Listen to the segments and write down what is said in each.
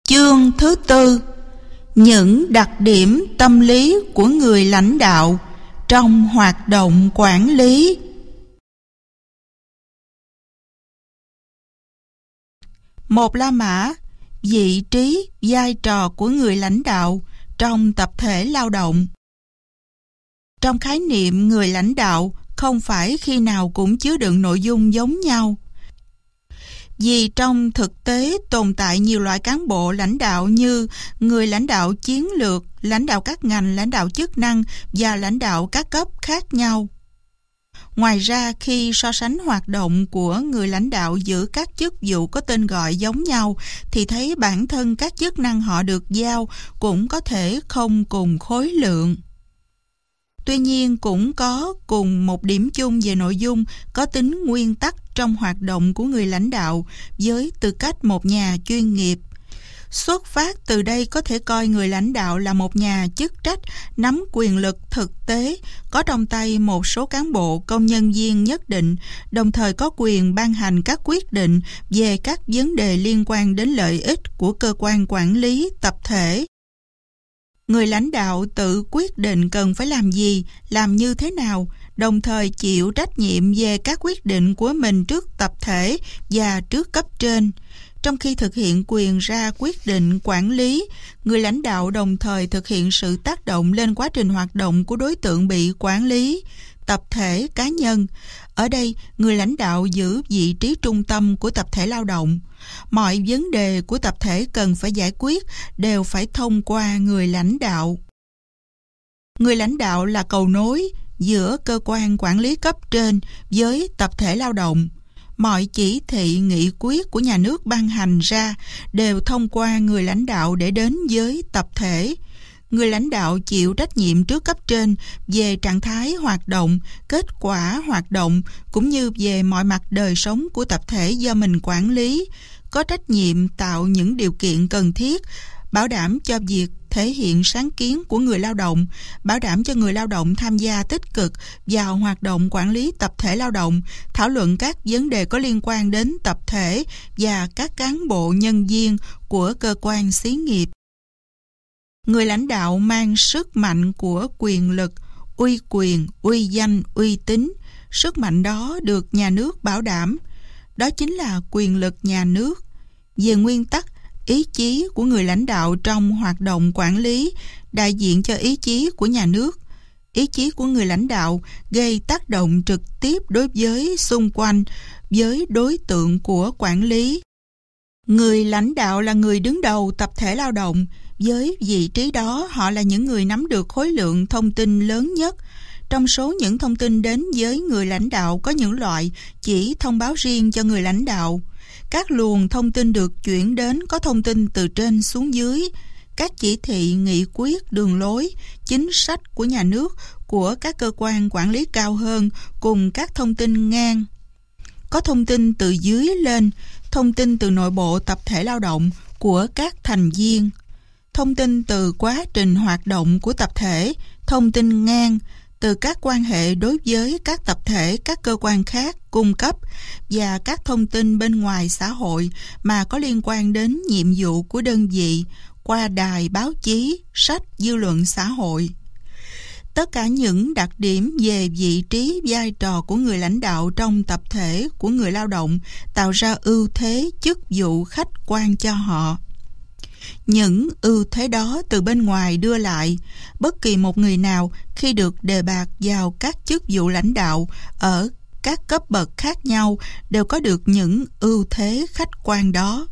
Chương thứ tư: những đặc điểm tâm lý của người lãnh đạo trong hoạt động quản lý. Một La Mã: vị trí, vai trò của người lãnh đạo trong tập thể lao động. Trong khái niệm người lãnh đạo, không phải khi nào cũng chứa đựng nội dung giống nhau. Vì trong thực tế tồn tại nhiều loại cán bộ lãnh đạo như người lãnh đạo chiến lược, lãnh đạo các ngành, lãnh đạo chức năng và lãnh đạo các cấp khác nhau. Ngoài ra, khi so sánh hoạt động của người lãnh đạo giữa các chức vụ có tên gọi giống nhau, thì thấy bản thân các chức năng họ được giao cũng có thể không cùng khối lượng. Tuy nhiên, cũng có cùng một điểm chung về nội dung, có tính nguyên tắc trong hoạt động của người lãnh đạo với tư cách một nhà chuyên nghiệp. Xuất phát từ đây có thể coi người lãnh đạo là một nhà chức trách nắm quyền lực thực tế, có trong tay một số cán bộ công nhân viên nhất định, đồng thời có quyền ban hành các quyết định về các vấn đề liên quan đến lợi ích của cơ quan quản lý tập thể. Người lãnh đạo tự quyết định cần phải làm gì, làm như thế nào, đồng thời chịu trách nhiệm về các quyết định của mình trước tập thể và trước cấp trên. Trong khi thực hiện quyền ra quyết định quản lý, người lãnh đạo đồng thời thực hiện sự tác động lên quá trình hoạt động của đối tượng bị quản lý, tập thể, cá nhân. Ở đây, người lãnh đạo giữ vị trí trung tâm của tập thể lao động. Mọi vấn đề của tập thể cần phải giải quyết đều phải thông qua người lãnh đạo. Người lãnh đạo là cầu nối giữa cơ quan quản lý cấp trên với tập thể lao động. Mọi chỉ thị, nghị quyết của nhà nước ban hành ra đều thông qua người lãnh đạo để đến với tập thể. Người lãnh đạo chịu trách nhiệm trước cấp trên về trạng thái hoạt động, kết quả hoạt động cũng như về mọi mặt đời sống của tập thể do mình quản lý, có trách nhiệm tạo những điều kiện cần thiết, bảo đảm cho việc thể hiện sáng kiến của người lao động, bảo đảm cho người lao động tham gia tích cực vào hoạt động quản lý tập thể lao động, thảo luận các vấn đề có liên quan đến tập thể và các cán bộ nhân viên của cơ quan xí nghiệp. Người lãnh đạo mang sức mạnh của quyền lực, uy quyền, uy danh, uy tín. Sức mạnh đó được nhà nước bảo đảm. Đó chính là quyền lực nhà nước. Về nguyên tắc, ý chí của người lãnh đạo trong hoạt động quản lý đại diện cho ý chí của nhà nước. Ý chí của người lãnh đạo gây tác động trực tiếp đối với xung quanh, với đối tượng của quản lý. Người lãnh đạo là người đứng đầu tập thể lao động. Với vị trí đó, họ là những người nắm được khối lượng thông tin lớn nhất. Trong số những thông tin đến với người lãnh đạo có những loại chỉ thông báo riêng cho người lãnh đạo. Các luồng thông tin được chuyển đến có thông tin từ trên xuống dưới. Các chỉ thị, nghị quyết, đường lối, chính sách của nhà nước, của các cơ quan quản lý cao hơn cùng các thông tin ngang. Có thông tin từ dưới lên, thông tin từ nội bộ tập thể lao động của các thành viên. Thông tin từ quá trình hoạt động của tập thể, thông tin ngang từ các quan hệ đối với các tập thể, các cơ quan khác cung cấp và các thông tin bên ngoài xã hội mà có liên quan đến nhiệm vụ của đơn vị qua đài báo chí, sách, dư luận xã hội. Tất cả những đặc điểm về vị trí, vai trò của người lãnh đạo trong tập thể của người lao động tạo ra ưu thế chức vụ khách quan cho họ. Những ưu thế đó từ bên ngoài đưa lại, bất kỳ một người nào khi được đề bạt vào các chức vụ lãnh đạo ở các cấp bậc khác nhau đều có được những ưu thế khách quan đó.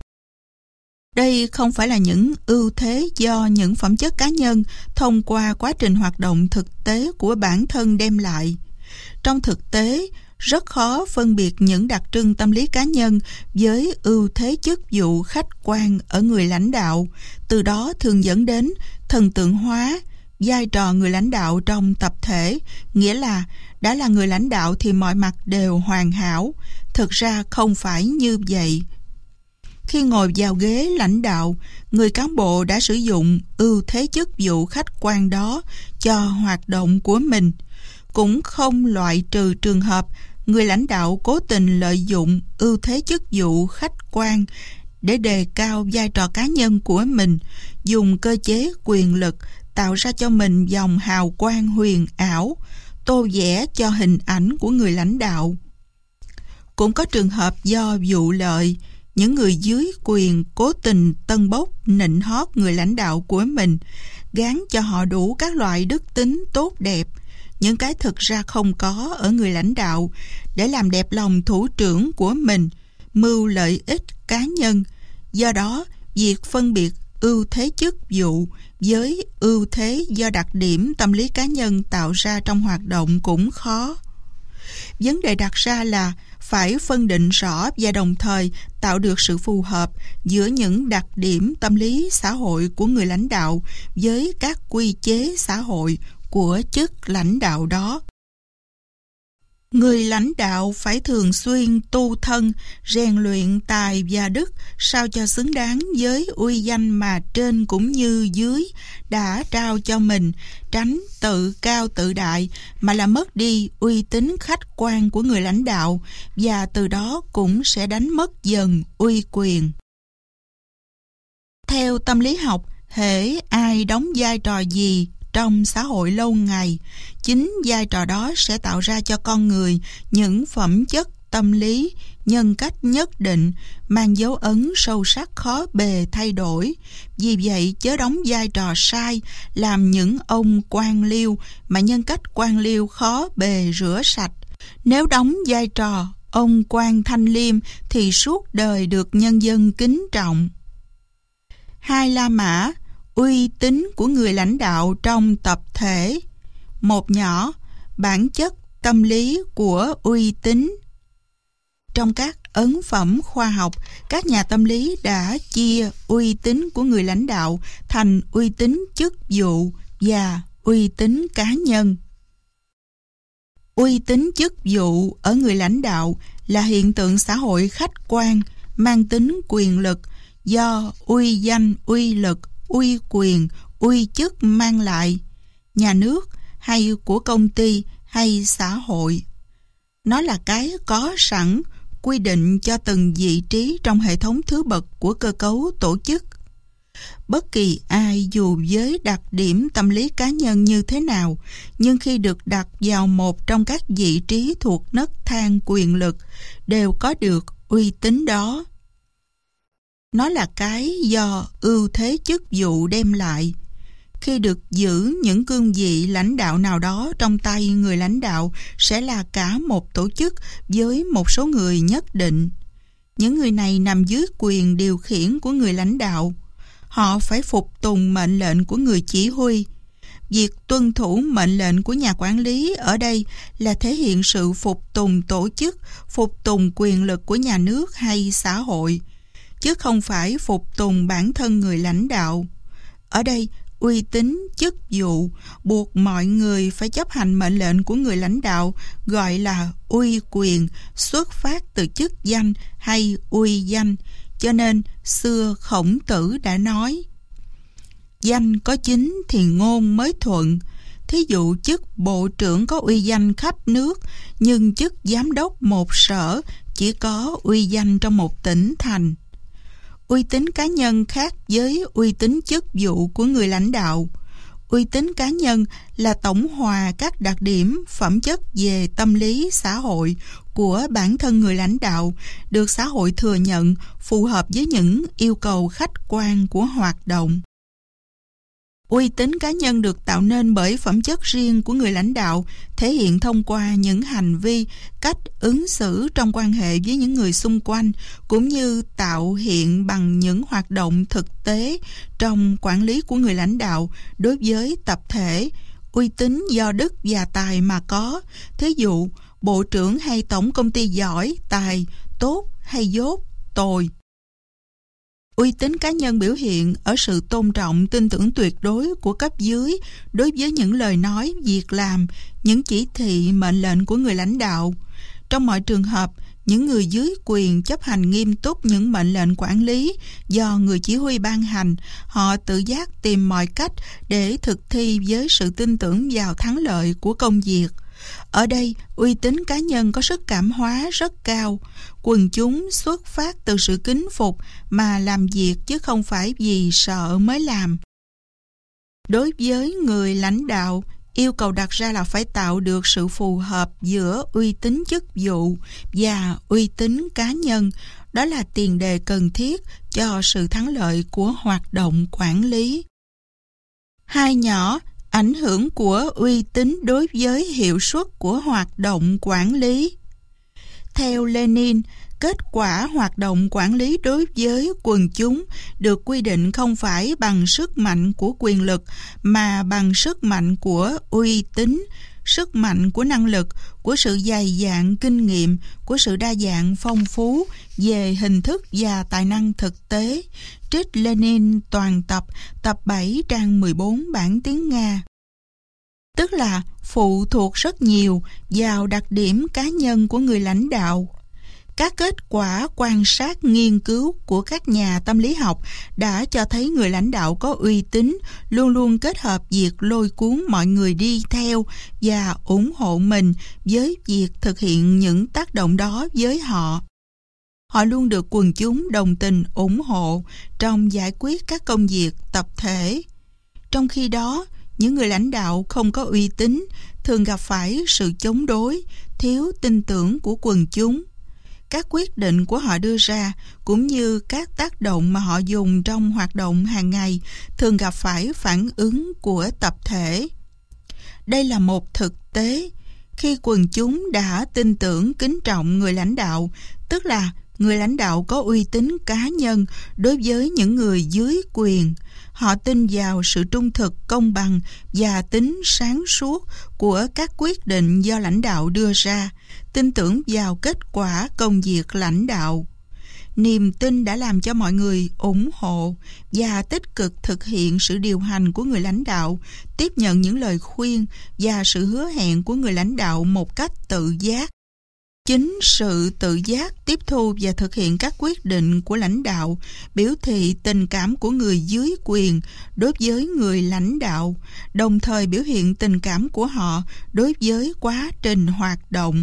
Đây không phải là những ưu thế do những phẩm chất cá nhân thông qua quá trình hoạt động thực tế của bản thân đem lại. Trong thực tế, rất khó phân biệt những đặc trưng tâm lý cá nhân với ưu thế chức vụ khách quan ở người lãnh đạo, từ đó thường dẫn đến thần tượng hóa vai trò người lãnh đạo trong tập thể, nghĩa là đã là người lãnh đạo thì mọi mặt đều hoàn hảo. Thực ra không phải như vậy. Khi ngồi vào ghế lãnh đạo, người cán bộ đã sử dụng ưu thế chức vụ khách quan đó cho hoạt động của mình. Cũng không loại trừ trường hợp người lãnh đạo cố tình lợi dụng ưu thế chức vụ khách quan để đề cao vai trò cá nhân của mình, dùng cơ chế quyền lực tạo ra cho mình dòng hào quang huyền ảo, tô vẽ cho hình ảnh của người lãnh đạo. Cũng có trường hợp do vụ lợi, những người dưới quyền cố tình tân bốc nịnh hót người lãnh đạo của mình, gán cho họ đủ các loại đức tính tốt đẹp, những cái thực ra không có ở người lãnh đạo, để làm đẹp lòng thủ trưởng của mình, mưu lợi ích cá nhân. Do đó, việc phân biệt ưu thế chức vụ với ưu thế do đặc điểm tâm lý cá nhân tạo ra trong hoạt động cũng khó. Vấn đề đặt ra là phải phân định rõ và đồng thời tạo được sự phù hợp giữa những đặc điểm tâm lý xã hội của người lãnh đạo với các quy chế xã hội của chức lãnh đạo đó. Người lãnh đạo phải thường xuyên tu thân, rèn luyện tài và đức sao cho xứng đáng với uy danh mà trên cũng như dưới đã trao cho mình, tránh tự cao tự đại mà làm mất đi uy tín khách quan của người lãnh đạo, và từ đó cũng sẽ đánh mất dần uy quyền. Theo tâm lý học, hễ ai đóng vai trò gì trong xã hội lâu ngày, chính vai trò đó sẽ tạo ra cho con người những phẩm chất tâm lý, nhân cách nhất định, mang dấu ấn sâu sắc khó bề thay đổi. Vì vậy, chớ đóng vai trò sai, làm những ông quan liêu mà nhân cách quan liêu khó bề rửa sạch. Nếu đóng vai trò ông quan thanh liêm thì suốt đời được nhân dân kính trọng. 2 La Mã, uy tín của người lãnh đạo trong tập thể. Một nhỏ, bản chất tâm lý của uy tín. Trong các ấn phẩm khoa học, các nhà tâm lý đã chia uy tín của người lãnh đạo thành uy tín chức vụ và uy tín cá nhân. Uy tín chức vụ ở người lãnh đạo là hiện tượng xã hội khách quan, mang tính quyền lực, do uy danh, uy lực, uy quyền, uy chức mang lại, nhà nước hay của công ty hay xã hội. Nó là cái có sẵn, quy định cho từng vị trí trong hệ thống thứ bậc của cơ cấu tổ chức. Bất kỳ ai dù với đặc điểm tâm lý cá nhân như thế nào, nhưng khi được đặt vào một trong các vị trí thuộc nấc thang quyền lực, đều có được uy tín đó. Nó là cái do ưu thế chức vụ đem lại. Khi được giữ những cương vị lãnh đạo nào đó trong tay người lãnh đạo sẽ là cả một tổ chức với một số người nhất định. Những người này nằm dưới quyền điều khiển của người lãnh đạo. Họ phải phục tùng mệnh lệnh của người chỉ huy. Việc tuân thủ mệnh lệnh của nhà quản lý ở đây là thể hiện sự phục tùng tổ chức, phục tùng quyền lực của nhà nước hay xã hội, chứ không phải phục tùng bản thân người lãnh đạo. Ở đây, uy tín chức vụ buộc mọi người phải chấp hành mệnh lệnh của người lãnh đạo, gọi là uy quyền, xuất phát từ chức danh hay uy danh. Cho nên, xưa Khổng Tử đã nói: danh có chính thì ngôn mới thuận. Thí dụ chức bộ trưởng có uy danh khắp nước, nhưng chức giám đốc một sở chỉ có uy danh trong một tỉnh thành. Uy tín cá nhân khác với uy tín chức vụ của người lãnh đạo. Uy tín cá nhân là tổng hòa các đặc điểm, phẩm chất về tâm lý xã hội của bản thân người lãnh đạo, được xã hội thừa nhận, phù hợp với những yêu cầu khách quan của hoạt động. Uy tín cá nhân được tạo nên bởi phẩm chất riêng của người lãnh đạo, thể hiện thông qua những hành vi, cách ứng xử trong quan hệ với những người xung quanh, cũng như tạo hiện bằng những hoạt động thực tế trong quản lý của người lãnh đạo đối với tập thể. Uy tín do đức và tài mà có. Thí dụ, bộ trưởng hay tổng công ty giỏi, tài, tốt hay dốt, tồi. Uy tín cá nhân biểu hiện ở sự tôn trọng, tin tưởng tuyệt đối của cấp dưới đối với những lời nói, việc làm, những chỉ thị, mệnh lệnh của người lãnh đạo. Trong mọi trường hợp, những người dưới quyền chấp hành nghiêm túc những mệnh lệnh quản lý do người chỉ huy ban hành. Họ tự giác tìm mọi cách để thực thi với sự tin tưởng vào thắng lợi của công việc. Ở đây, uy tín cá nhân có sức cảm hóa rất cao. Quần chúng xuất phát từ sự kính phục mà làm việc chứ không phải vì sợ mới làm. Đối với người lãnh đạo, yêu cầu đặt ra là phải tạo được sự phù hợp giữa uy tín chức vụ và uy tín cá nhân. Đó là tiền đề cần thiết cho sự thắng lợi của hoạt động quản lý. 2 nhỏ, ảnh hưởng của uy tín đối với hiệu suất của hoạt động quản lý. Theo Lenin, kết quả hoạt động quản lý đối với quần chúng được quy định không phải bằng sức mạnh của quyền lực mà bằng sức mạnh của uy tín, sức mạnh của năng lực, của sự dày dạn kinh nghiệm, của sự đa dạng phong phú về hình thức và tài năng thực tế. Trích Lenin toàn tập, tập 7 trang 14 bản tiếng Nga. Tức là phụ thuộc rất nhiều vào đặc điểm cá nhân của người lãnh đạo. Các kết quả quan sát nghiên cứu của các nhà tâm lý học đã cho thấy người lãnh đạo có uy tín luôn luôn kết hợp việc lôi cuốn mọi người đi theo và ủng hộ mình với việc thực hiện những tác động đó với họ. Họ luôn được quần chúng đồng tình ủng hộ trong giải quyết các công việc tập thể. Trong khi đó, những người lãnh đạo không có uy tín thường gặp phải sự chống đối, thiếu tin tưởng của quần chúng. Các quyết định của họ đưa ra cũng như các tác động mà họ dùng trong hoạt động hàng ngày thường gặp phải phản ứng của tập thể. Đây là một thực tế. Khi quần chúng đã tin tưởng kính trọng người lãnh đạo, tức là người lãnh đạo có uy tín cá nhân đối với những người dưới quyền, họ tin vào sự trung thực, công bằng và tính sáng suốt của các quyết định do lãnh đạo đưa ra, tin tưởng vào kết quả công việc lãnh đạo. Niềm tin đã làm cho mọi người ủng hộ và tích cực thực hiện sự điều hành của người lãnh đạo, tiếp nhận những lời khuyên và sự hứa hẹn của người lãnh đạo một cách tự giác. Chính sự tự giác tiếp thu và thực hiện các quyết định của lãnh đạo biểu thị tình cảm của người dưới quyền đối với người lãnh đạo, đồng thời biểu hiện tình cảm của họ đối với quá trình hoạt động.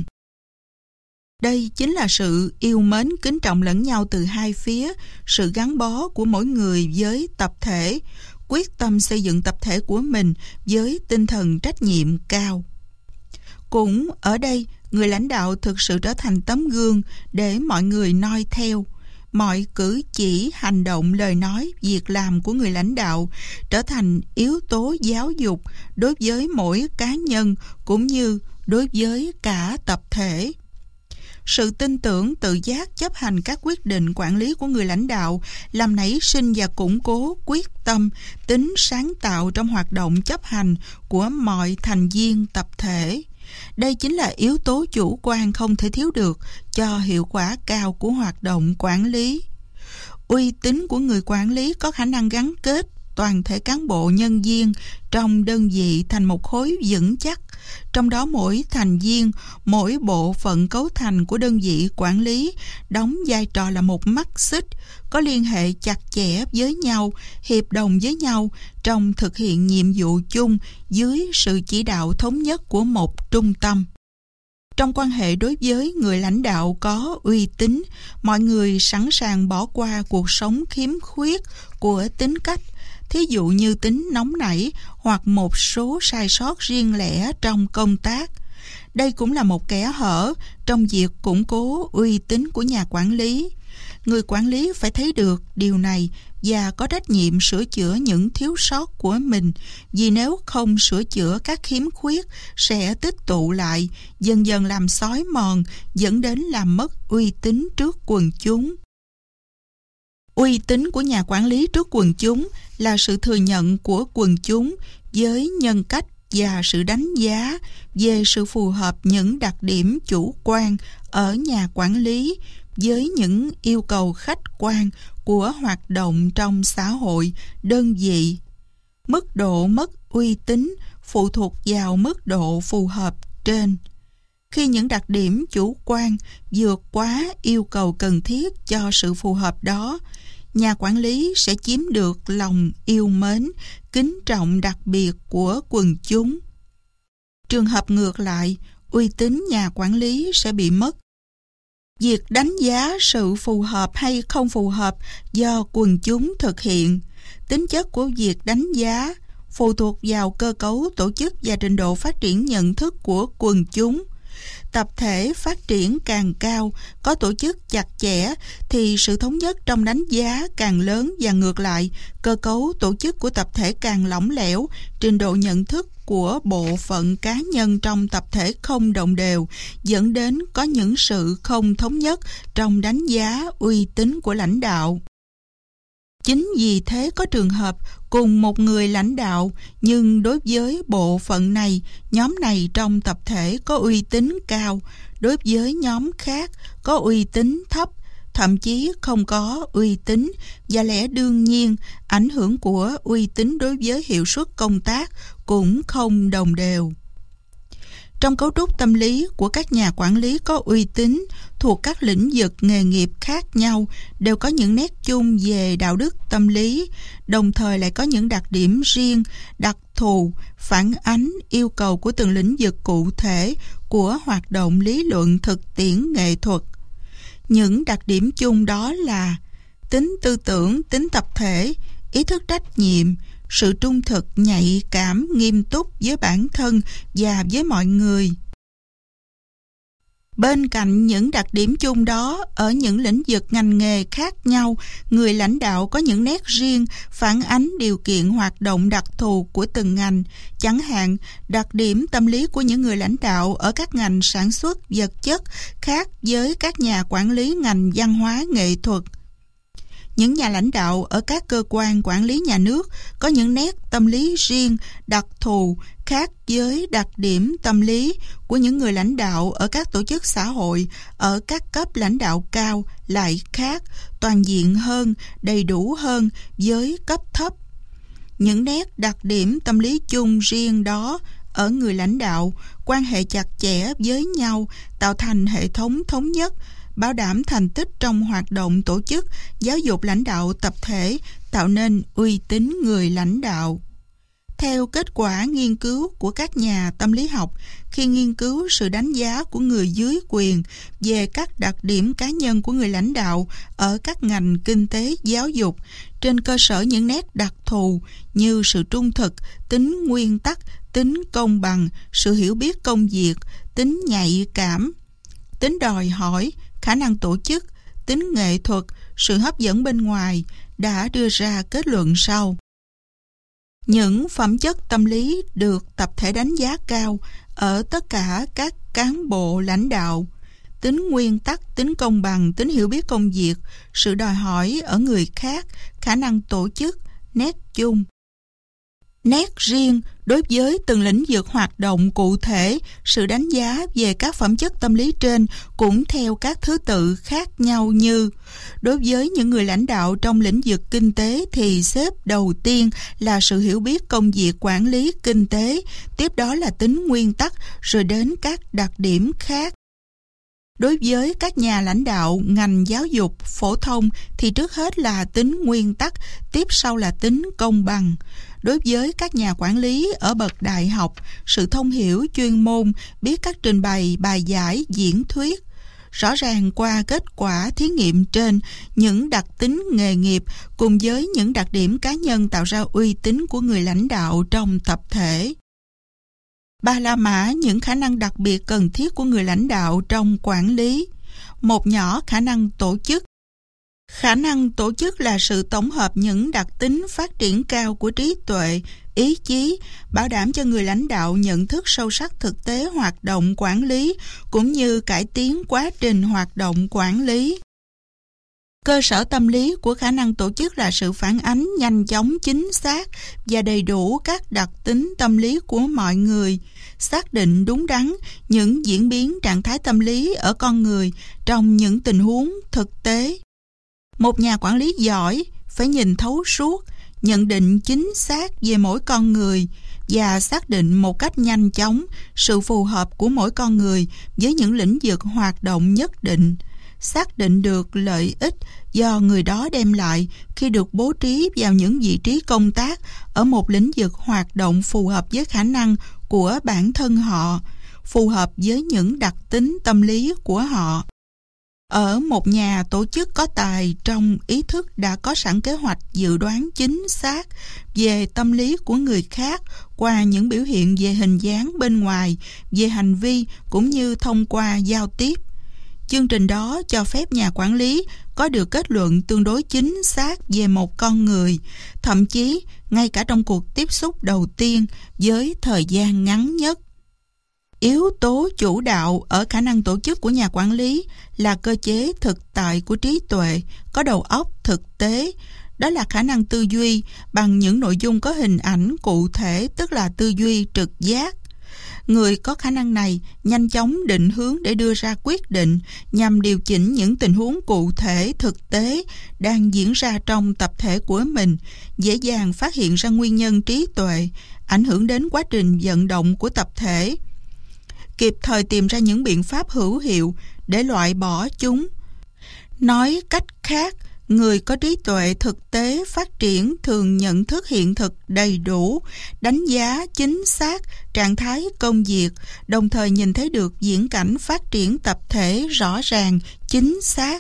Đây chính là sự yêu mến kính trọng lẫn nhau từ hai phía, sự gắn bó của mỗi người với tập thể, quyết tâm xây dựng tập thể của mình với tinh thần trách nhiệm cao. Cũng ở đây, người lãnh đạo thực sự trở thành tấm gương để mọi người noi theo. Mọi cử chỉ, hành động, lời nói, việc làm của người lãnh đạo trở thành yếu tố giáo dục đối với mỗi cá nhân cũng như đối với cả tập thể. Sự tin tưởng, tự giác chấp hành các quyết định quản lý của người lãnh đạo làm nảy sinh và củng cố quyết tâm, tính sáng tạo trong hoạt động chấp hành của mọi thành viên tập thể. Đây chính là yếu tố chủ quan không thể thiếu được cho hiệu quả cao của hoạt động quản lý. Uy tín của người quản lý có khả năng gắn kết toàn thể cán bộ nhân viên trong đơn vị thành một khối vững chắc, trong đó mỗi thành viên, mỗi bộ phận cấu thành của đơn vị quản lý đóng vai trò là một mắt xích, có liên hệ chặt chẽ với nhau, hiệp đồng với nhau trong thực hiện nhiệm vụ chung dưới sự chỉ đạo thống nhất của một trung tâm. Trong quan hệ đối với người lãnh đạo có uy tín, mọi người sẵn sàng bỏ qua cuộc sống khiếm khuyết của tính cách, thí dụ như tính nóng nảy hoặc một số sai sót riêng lẻ trong công tác. Đây cũng là một kẽ hở trong việc củng cố uy tín của nhà quản lý. Người quản lý phải thấy được điều này và có trách nhiệm sửa chữa những thiếu sót của mình, vì nếu không sửa chữa các khiếm khuyết sẽ tích tụ lại, dần dần làm xói mòn, dẫn đến làm mất uy tín trước quần chúng. Uy tín của nhà quản lý trước quần chúng là sự thừa nhận của quần chúng với nhân cách và sự đánh giá về sự phù hợp những đặc điểm chủ quan ở nhà quản lý với những yêu cầu khách quan của hoạt động trong xã hội, đơn vị. Mức độ mất uy tín phụ thuộc vào mức độ phù hợp trên. Khi những đặc điểm chủ quan vượt quá yêu cầu cần thiết cho sự phù hợp đó, nhà quản lý sẽ chiếm được lòng yêu mến, kính trọng đặc biệt của quần chúng. Trường hợp ngược lại, uy tín nhà quản lý sẽ bị mất. Việc đánh giá sự phù hợp hay không phù hợp do quần chúng thực hiện. Tính chất của việc đánh giá phụ thuộc vào cơ cấu tổ chức và trình độ phát triển nhận thức của quần chúng. Tập thể phát triển càng cao, có tổ chức chặt chẽ thì sự thống nhất trong đánh giá càng lớn, và ngược lại, cơ cấu tổ chức của tập thể càng lỏng lẻo, trình độ nhận thức của bộ phận cá nhân trong tập thể không đồng đều, dẫn đến có những sự không thống nhất trong đánh giá uy tín của lãnh đạo. Chính vì thế có trường hợp cùng một người lãnh đạo, nhưng đối với bộ phận này, nhóm này trong tập thể có uy tín cao, đối với nhóm khác có uy tín thấp, thậm chí không có uy tín, và lẽ đương nhiên ảnh hưởng của uy tín đối với hiệu suất công tác cũng không đồng đều. Trong cấu trúc tâm lý của các nhà quản lý có uy tín thuộc các lĩnh vực nghề nghiệp khác nhau đều có những nét chung về đạo đức tâm lý, đồng thời lại có những đặc điểm riêng, đặc thù, phản ánh yêu cầu của từng lĩnh vực cụ thể của hoạt động lý luận thực tiễn nghệ thuật. Những đặc điểm chung đó là tính tư tưởng, tính tập thể, ý thức trách nhiệm, sự trung thực, nhạy cảm, nghiêm túc với bản thân và với mọi người. Bên cạnh những đặc điểm chung đó, ở những lĩnh vực ngành nghề khác nhau, người lãnh đạo có những nét riêng phản ánh điều kiện hoạt động đặc thù của từng ngành. Chẳng hạn, đặc điểm tâm lý của những người lãnh đạo ở các ngành sản xuất vật chất khác với các nhà quản lý ngành văn hóa nghệ thuật. Những nhà lãnh đạo ở các cơ quan quản lý nhà nước có những nét tâm lý riêng, đặc thù, khác với đặc điểm tâm lý của những người lãnh đạo ở các tổ chức xã hội, ở các cấp lãnh đạo cao lại khác, toàn diện hơn, đầy đủ hơn với cấp thấp. Những nét đặc điểm tâm lý chung riêng đó ở người lãnh đạo, quan hệ chặt chẽ với nhau, tạo thành hệ thống thống nhất, bảo đảm thành tích trong hoạt động tổ chức, giáo dục lãnh đạo tập thể, tạo nên uy tín người lãnh đạo. Theo kết quả nghiên cứu của các nhà tâm lý học, khi nghiên cứu sự đánh giá của người dưới quyền về các đặc điểm cá nhân của người lãnh đạo ở các ngành kinh tế, giáo dục, trên cơ sở những nét đặc thù như sự trung thực, tính nguyên tắc, tính công bằng, sự hiểu biết công việc, tính nhạy cảm, tính đòi hỏi, khả năng tổ chức, tính nghệ thuật, sự hấp dẫn bên ngoài, đã đưa ra kết luận sau. Những phẩm chất tâm lý được tập thể đánh giá cao ở tất cả các cán bộ lãnh đạo: tính nguyên tắc, tính công bằng, tính hiểu biết công việc, sự đòi hỏi ở người khác, khả năng tổ chức, nét chung. Nét riêng đối với từng lĩnh vực hoạt động cụ thể, sự đánh giá về các phẩm chất tâm lý trên cũng theo các thứ tự khác nhau như: đối với những người lãnh đạo trong lĩnh vực kinh tế thì xếp đầu tiên là sự hiểu biết công việc quản lý kinh tế, tiếp đó là tính nguyên tắc, rồi đến các đặc điểm khác. Đối với các nhà lãnh đạo ngành giáo dục phổ thông thì trước hết là tính nguyên tắc, tiếp sau là tính công bằng. Đối với các nhà quản lý ở bậc đại học, sự thông hiểu chuyên môn, biết cách trình bày bài giải, diễn thuyết. Rõ ràng qua kết quả thí nghiệm trên, những đặc tính nghề nghiệp cùng với những đặc điểm cá nhân tạo ra uy tín của người lãnh đạo trong tập thể. 3 la mã những khả năng đặc biệt cần thiết của người lãnh đạo trong quản lý. Một nhỏ khả năng tổ chức. Khả năng tổ chức là sự tổng hợp những đặc tính phát triển cao của trí tuệ, ý chí, bảo đảm cho người lãnh đạo nhận thức sâu sắc thực tế hoạt động quản lý, cũng như cải tiến quá trình hoạt động quản lý. Cơ sở tâm lý của khả năng tổ chức là sự phản ánh nhanh chóng, chính xác và đầy đủ các đặc tính tâm lý của mọi người, xác định đúng đắn những diễn biến trạng thái tâm lý ở con người trong những tình huống thực tế. Một nhà quản lý giỏi phải nhìn thấu suốt, nhận định chính xác về mỗi con người và xác định một cách nhanh chóng sự phù hợp của mỗi con người với những lĩnh vực hoạt động nhất định. xác định được lợi ích do người đó đem lại khi được bố trí vào những vị trí công tác ở một lĩnh vực hoạt động phù hợp với khả năng của bản thân họ, phù hợp với những đặc tính tâm lý của họ. Ở một nhà tổ chức có tài trong ý thức đã có sẵn kế hoạch dự đoán chính xác về tâm lý của người khác qua những biểu hiện về hình dáng bên ngoài, về hành vi cũng như thông qua giao tiếp. Chương trình đó cho phép nhà quản lý có được kết luận tương đối chính xác về một con người, thậm chí ngay cả trong cuộc tiếp xúc đầu tiên với thời gian ngắn nhất. Yếu tố chủ đạo ở khả năng tổ chức của nhà quản lý là cơ chế thực tại của trí tuệ, có đầu óc thực tế. Đó là khả năng tư duy bằng những nội dung có hình ảnh cụ thể, tức là tư duy trực giác. Người có khả năng này nhanh chóng định hướng để đưa ra quyết định nhằm điều chỉnh những tình huống cụ thể thực tế đang diễn ra trong tập thể của mình, dễ dàng phát hiện ra nguyên nhân trí tuệ, ảnh hưởng đến quá trình vận động của tập thể, kịp thời tìm ra những biện pháp hữu hiệu để loại bỏ chúng. Nói cách khác, người có trí tuệ thực tế phát triển thường nhận thức hiện thực đầy đủ, đánh giá chính xác trạng thái công việc, đồng thời nhìn thấy được viễn cảnh phát triển tập thể rõ ràng, chính xác.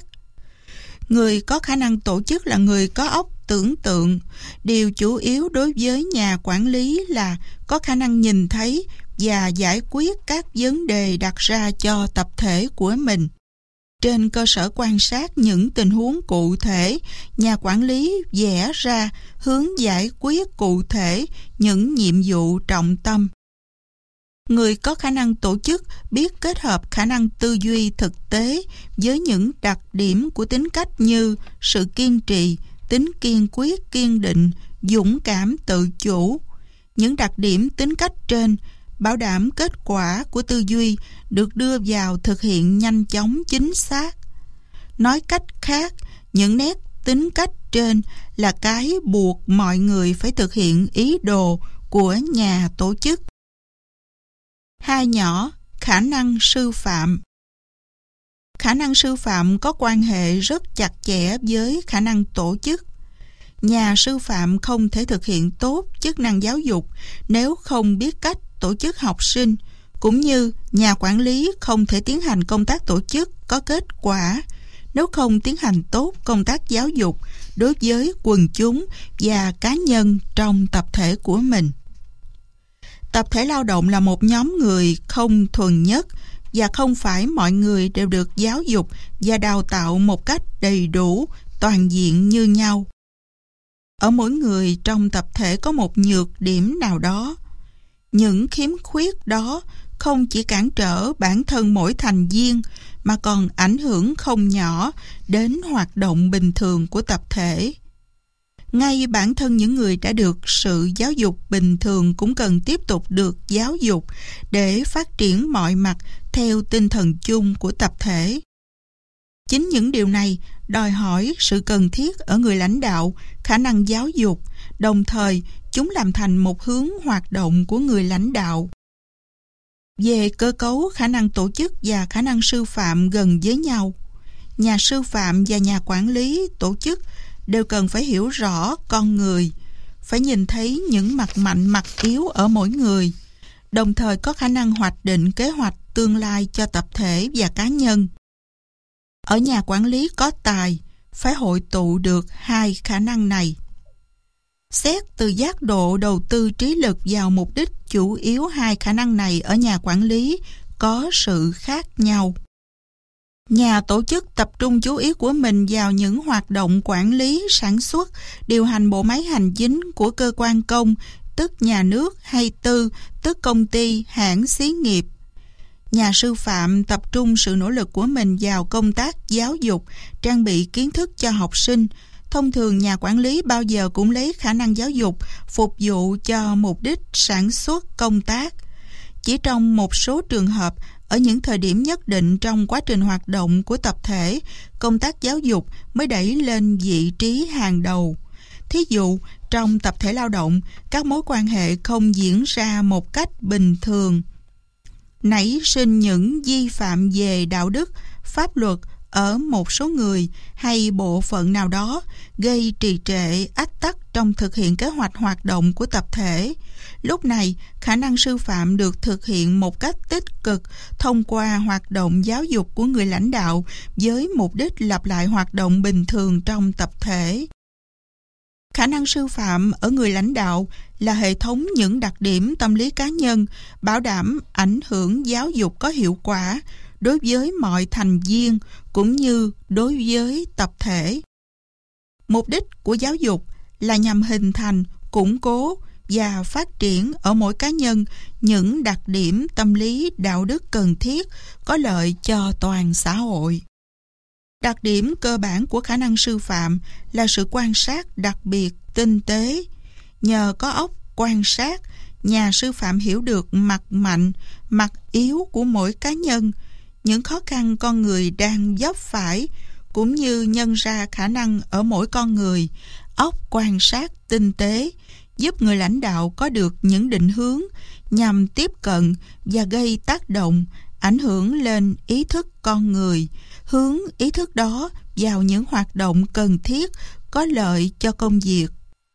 Người có khả năng tổ chức là người có óc tưởng tượng. Điều chủ yếu đối với nhà quản lý là có khả năng nhìn thấy và giải quyết các vấn đề đặt ra cho tập thể của mình. Trên cơ sở quan sát những tình huống cụ thể, nhà quản lý vẽ ra hướng giải quyết cụ thể những nhiệm vụ trọng tâm. Người có khả năng tổ chức biết kết hợp khả năng tư duy thực tế với những đặc điểm của tính cách như sự kiên trì, tính kiên quyết, kiên định, dũng cảm, tự chủ. Những đặc điểm tính cách trên bảo đảm kết quả của tư duy được đưa vào thực hiện nhanh chóng, chính xác. Nói cách khác, những nét tính cách trên là cái buộc mọi người phải thực hiện ý đồ của nhà tổ chức. 2 nhỏ, khả năng sư phạm. Khả năng sư phạm có quan hệ rất chặt chẽ với khả năng tổ chức. Nhà sư phạm không thể thực hiện tốt chức năng giáo dục nếu không biết cách tổ chức học sinh, cũng như nhà quản lý không thể tiến hành công tác tổ chức có kết quả nếu không tiến hành tốt công tác giáo dục đối với quần chúng và cá nhân trong tập thể của mình. Tập thể lao động là một nhóm người không thuần nhất và không phải mọi người đều được giáo dục và đào tạo một cách đầy đủ, toàn diện như nhau. Ở mỗi người trong tập thể có một nhược điểm nào đó. Những khiếm khuyết đó không chỉ cản trở bản thân mỗi thành viên mà còn ảnh hưởng không nhỏ đến hoạt động bình thường của tập thể. Ngay bản thân những người đã được sự giáo dục bình thường cũng cần tiếp tục được giáo dục để phát triển mọi mặt theo tinh thần chung của tập thể. Chính những điều này đòi hỏi sự cần thiết ở người lãnh đạo, khả năng giáo dục, đồng thời chúng làm thành một hướng hoạt động của người lãnh đạo. Về cơ cấu, khả năng tổ chức và khả năng sư phạm gần với nhau. Nhà sư phạm và nhà quản lý tổ chức đều cần phải hiểu rõ con người, phải nhìn thấy những mặt mạnh mặt yếu ở mỗi người, đồng thời có khả năng hoạch định kế hoạch tương lai cho tập thể và cá nhân. Ở nhà quản lý có tài, phải hội tụ được 2 khả năng này. Xét từ giác độ đầu tư trí lực vào mục đích, chủ yếu 2 khả năng này ở nhà quản lý có sự khác nhau. Nhà tổ chức tập trung chú ý của mình vào những hoạt động quản lý, sản xuất, điều hành bộ máy hành chính của cơ quan công, tức nhà nước, hay tư, tức công ty, hãng, xí nghiệp. Nhà sư phạm tập trung sự nỗ lực của mình vào công tác giáo dục, trang bị kiến thức cho học sinh. Thông thường nhà quản lý bao giờ cũng lấy khả năng giáo dục phục vụ cho mục đích sản xuất công tác. Chỉ trong một số trường hợp, ở những thời điểm nhất định trong quá trình hoạt động của tập thể, công tác giáo dục mới đẩy lên vị trí hàng đầu. Thí dụ, trong tập thể lao động, các mối quan hệ không diễn ra một cách bình thường. Nảy sinh những vi phạm về đạo đức, pháp luật ở một số người hay bộ phận nào đó gây trì trệ, ách tắc trong thực hiện kế hoạch hoạt động của tập thể. Lúc này, khả năng sư phạm được thực hiện một cách tích cực thông qua hoạt động giáo dục của người lãnh đạo với mục đích lặp lại hoạt động bình thường trong tập thể. Khả năng sư phạm ở người lãnh đạo là hệ thống những đặc điểm tâm lý cá nhân, bảo đảm ảnh hưởng giáo dục có hiệu quả đối với mọi thành viên cũng như đối với tập thể. Mục đích của giáo dục là nhằm hình thành, củng cố và phát triển ở mỗi cá nhân những đặc điểm tâm lý đạo đức cần thiết có lợi cho toàn xã hội. Đặc điểm cơ bản của khả năng sư phạm là sự quan sát đặc biệt tinh tế. Nhờ có óc quan sát, nhà sư phạm hiểu được mặt mạnh, mặt yếu của mỗi cá nhân, những khó khăn con người đang vấp phải, cũng như nhân ra khả năng ở mỗi con người. Óc quan sát tinh tế giúp người lãnh đạo có được những định hướng nhằm tiếp cận và gây tác động, ảnh hưởng lên ý thức con người, hướng ý thức đó vào những hoạt động cần thiết có lợi cho công việc.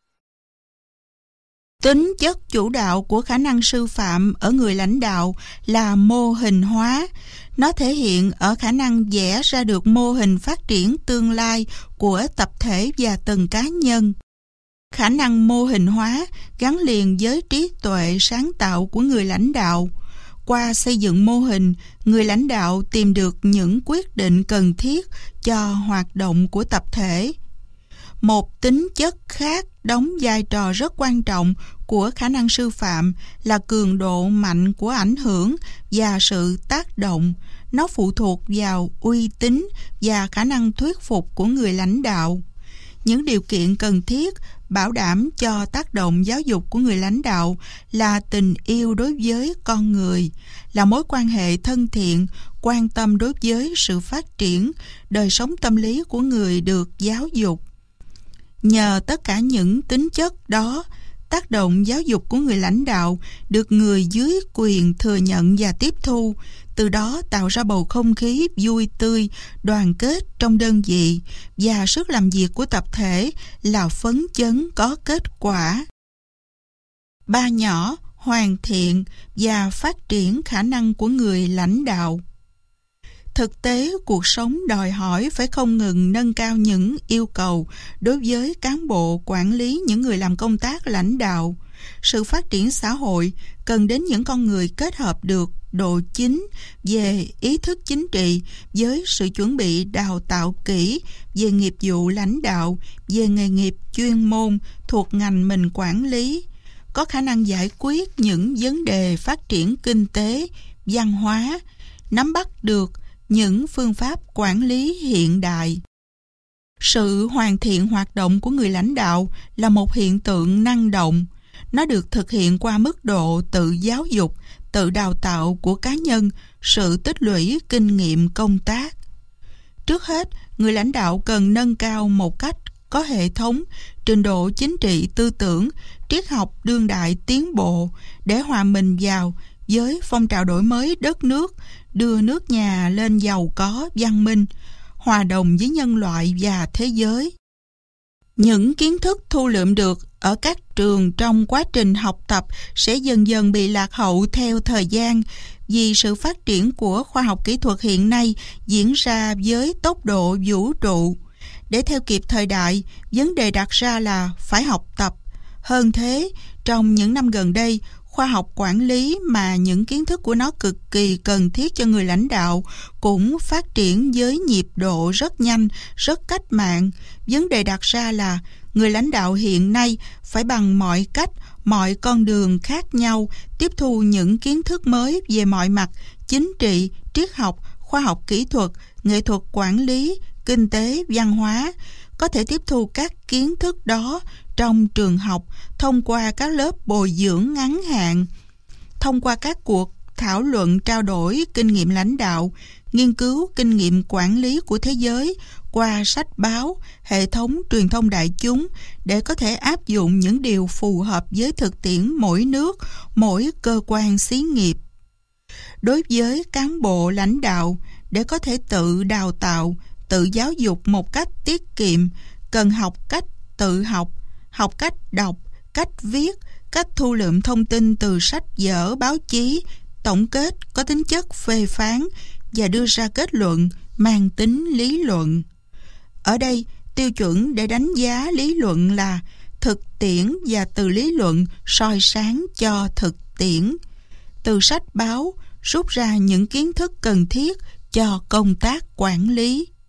Tính chất chủ đạo của khả năng sư phạm ở người lãnh đạo là mô hình hóa. Nó thể hiện ở khả năng vẽ ra được mô hình phát triển tương lai của tập thể và từng cá nhân. Khả năng mô hình hóa gắn liền với trí tuệ sáng tạo của người lãnh đạo. Qua xây dựng mô hình, người lãnh đạo tìm được những quyết định cần thiết cho hoạt động của tập thể. Một tính chất khác đóng vai trò rất quan trọng của khả năng sư phạm là cường độ mạnh của ảnh hưởng và sự tác động. Nó phụ thuộc vào uy tín và khả năng thuyết phục của người lãnh đạo. Những điều kiện cần thiết bảo đảm cho tác động giáo dục của người lãnh đạo là tình yêu đối với con người, là mối quan hệ thân thiện, quan tâm đối với sự phát triển, đời sống tâm lý của người được giáo dục. Nhờ tất cả những tính chất đó, tác động giáo dục của người lãnh đạo được người dưới quyền thừa nhận và tiếp thu, từ đó tạo ra bầu không khí vui tươi, đoàn kết trong đơn vị, và sức làm việc của tập thể là phấn chấn có kết quả. 3 nhỏ: hoàn thiện và phát triển khả năng của người lãnh đạo. Thực tế, cuộc sống đòi hỏi phải không ngừng nâng cao những yêu cầu đối với cán bộ, quản lý, những người làm công tác lãnh đạo. Sự phát triển xã hội cần đến những con người kết hợp được độ chính về ý thức chính trị với sự chuẩn bị đào tạo kỹ về nghiệp vụ lãnh đạo, về nghề nghiệp chuyên môn thuộc ngành mình quản lý, có khả năng giải quyết những vấn đề phát triển kinh tế, văn hóa, nắm bắt được những phương pháp quản lý hiện đại. Sự hoàn thiện hoạt động của người lãnh đạo là một hiện tượng năng động. Nó được thực hiện qua mức độ tự giáo dục, tự đào tạo của cá nhân, sự tích lũy kinh nghiệm công tác. Trước hết, người lãnh đạo cần nâng cao một cách có hệ thống trình độ chính trị tư tưởng, triết học đương đại tiến bộ để hòa mình vào với phong trào đổi mới đất nước, đưa nước nhà lên giàu có, văn minh, hòa đồng với nhân loại và thế giới. Những kiến thức thu lượm được ở các trường trong quá trình học tập sẽ dần dần bị lạc hậu theo thời gian vì sự phát triển của khoa học kỹ thuật hiện nay diễn ra với tốc độ vũ trụ. Để theo kịp thời đại, vấn đề đặt ra là phải học tập. Hơn thế, trong những năm gần đây, khoa học quản lý mà những kiến thức của nó cực kỳ cần thiết cho người lãnh đạo cũng phát triển với nhịp độ rất nhanh, rất cách mạng. Vấn đề đặt ra là người lãnh đạo hiện nay phải bằng mọi cách, mọi con đường khác nhau tiếp thu những kiến thức mới về mọi mặt chính trị, triết học, khoa học kỹ thuật, nghệ thuật quản lý, kinh tế, văn hóa. Có thể tiếp thu các kiến thức đó trong trường học thông qua các lớp bồi dưỡng ngắn hạn, thông qua các cuộc thảo luận trao đổi kinh nghiệm lãnh đạo, nghiên cứu kinh nghiệm quản lý của thế giới qua sách báo, hệ thống truyền thông đại chúng để có thể áp dụng những điều phù hợp với thực tiễn mỗi nước, mỗi cơ quan xí nghiệp. Đối với cán bộ lãnh đạo, để có thể tự đào tạo tự giáo dục một cách tiết kiệm, cần học cách tự học, học cách đọc, cách viết, cách thu lượm thông tin từ sách vở, báo chí, tổng kết có tính chất phê phán và đưa ra kết luận mang tính lý luận. Ở đây, tiêu chuẩn để đánh giá lý luận là thực tiễn và từ lý luận soi sáng cho thực tiễn. Từ sách báo rút ra những kiến thức cần thiết cho công tác quản lý.